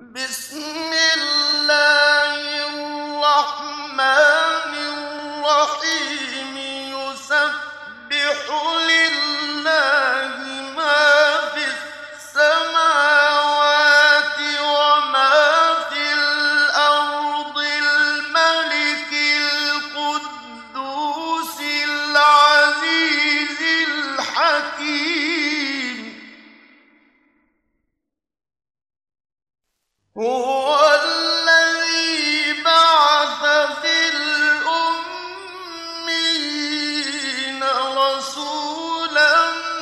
بسم الله الرحمن الرحيم يسبح لله ما في السماوات وما في الأرض الملك القدوس العزيز الحكيم هو الذي بعث في الأميين رسولا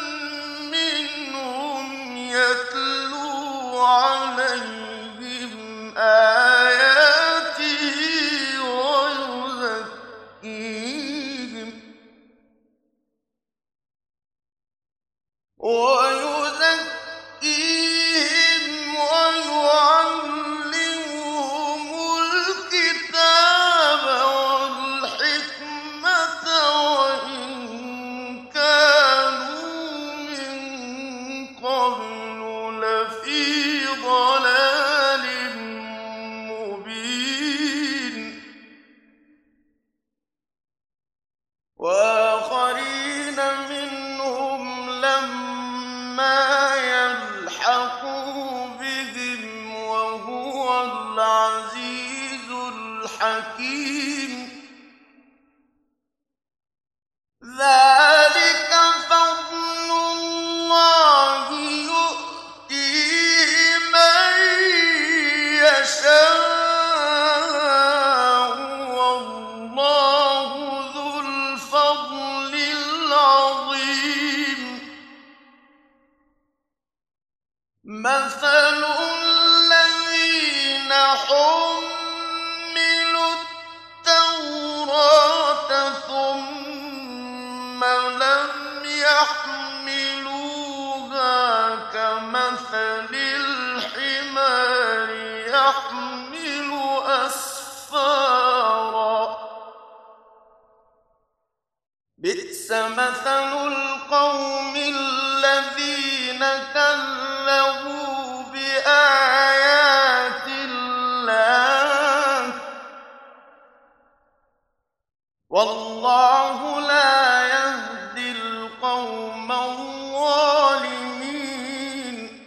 منهم يتلو عليهم آياته ويزكيهم ويعلمهم الكتاب والحكمة وإن كانوا من قبل لفي ضلال مبين وآخرين منهم لما يلحقوا بهم وهو العزيز الحكيم ذلك فضل الله يؤتيه من يشاء والله ذو الفضل العظيم مثل الذين حملوا التوراة ثم لم يحملوها كمثل الحمار يحمل أسفارا بئس مثل القوم الذين كذبوا بآيات الله والله لا يهدي القوم الظالمين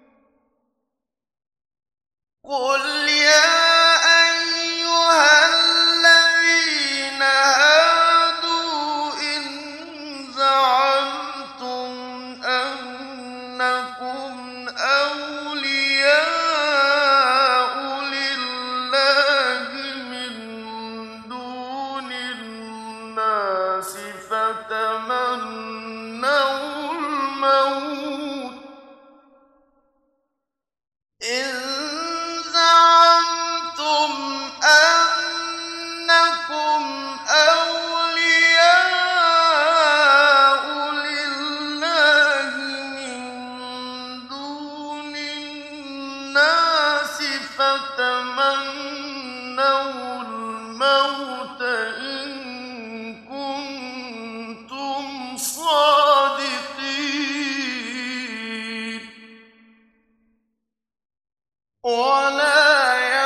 قل يا أيها الذين هادوا إن زعمتم أنكم أولياء لله من دون الناس فتمنوا الموت إن زعمتم أنكم أولياء لله من دون الناس فتمنوا الموت إن كنتم صادقين ولا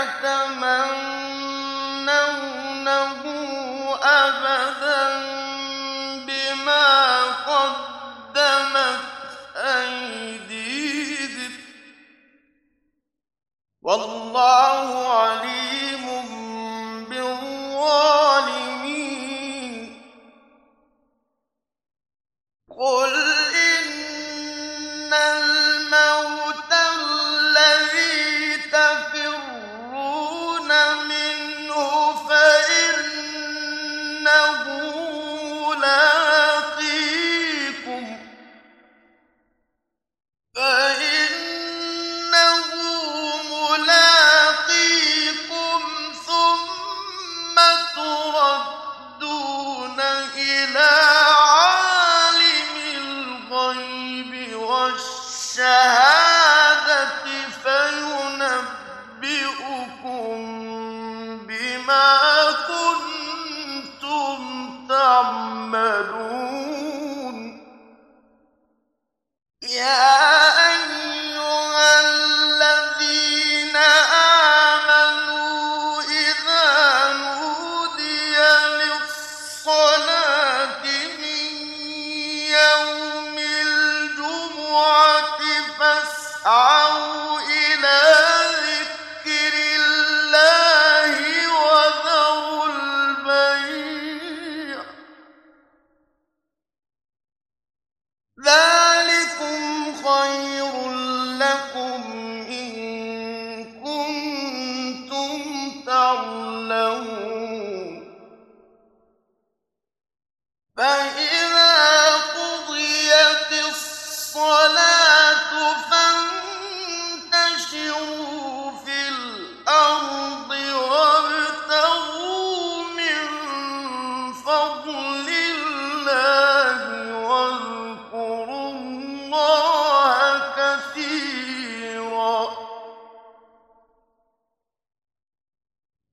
يتمنونه أبدا بما قدمت أيديهم والله عليم بالظالمين قل إن الموت الذي تفرون منه فإنه ملاقيكم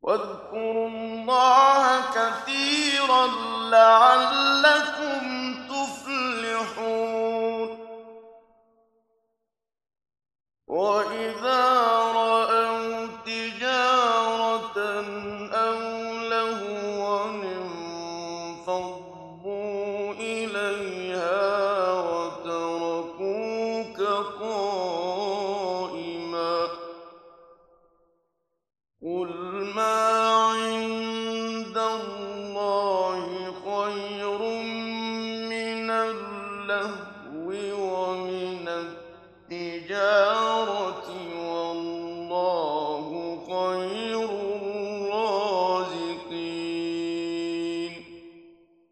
واذكروا الله كثيرا لعلكم تفلحون وإذا رأوا تجارة أو لهوا انفضوا إليها وتركوك قائما قل ما عند الله خير من اللهو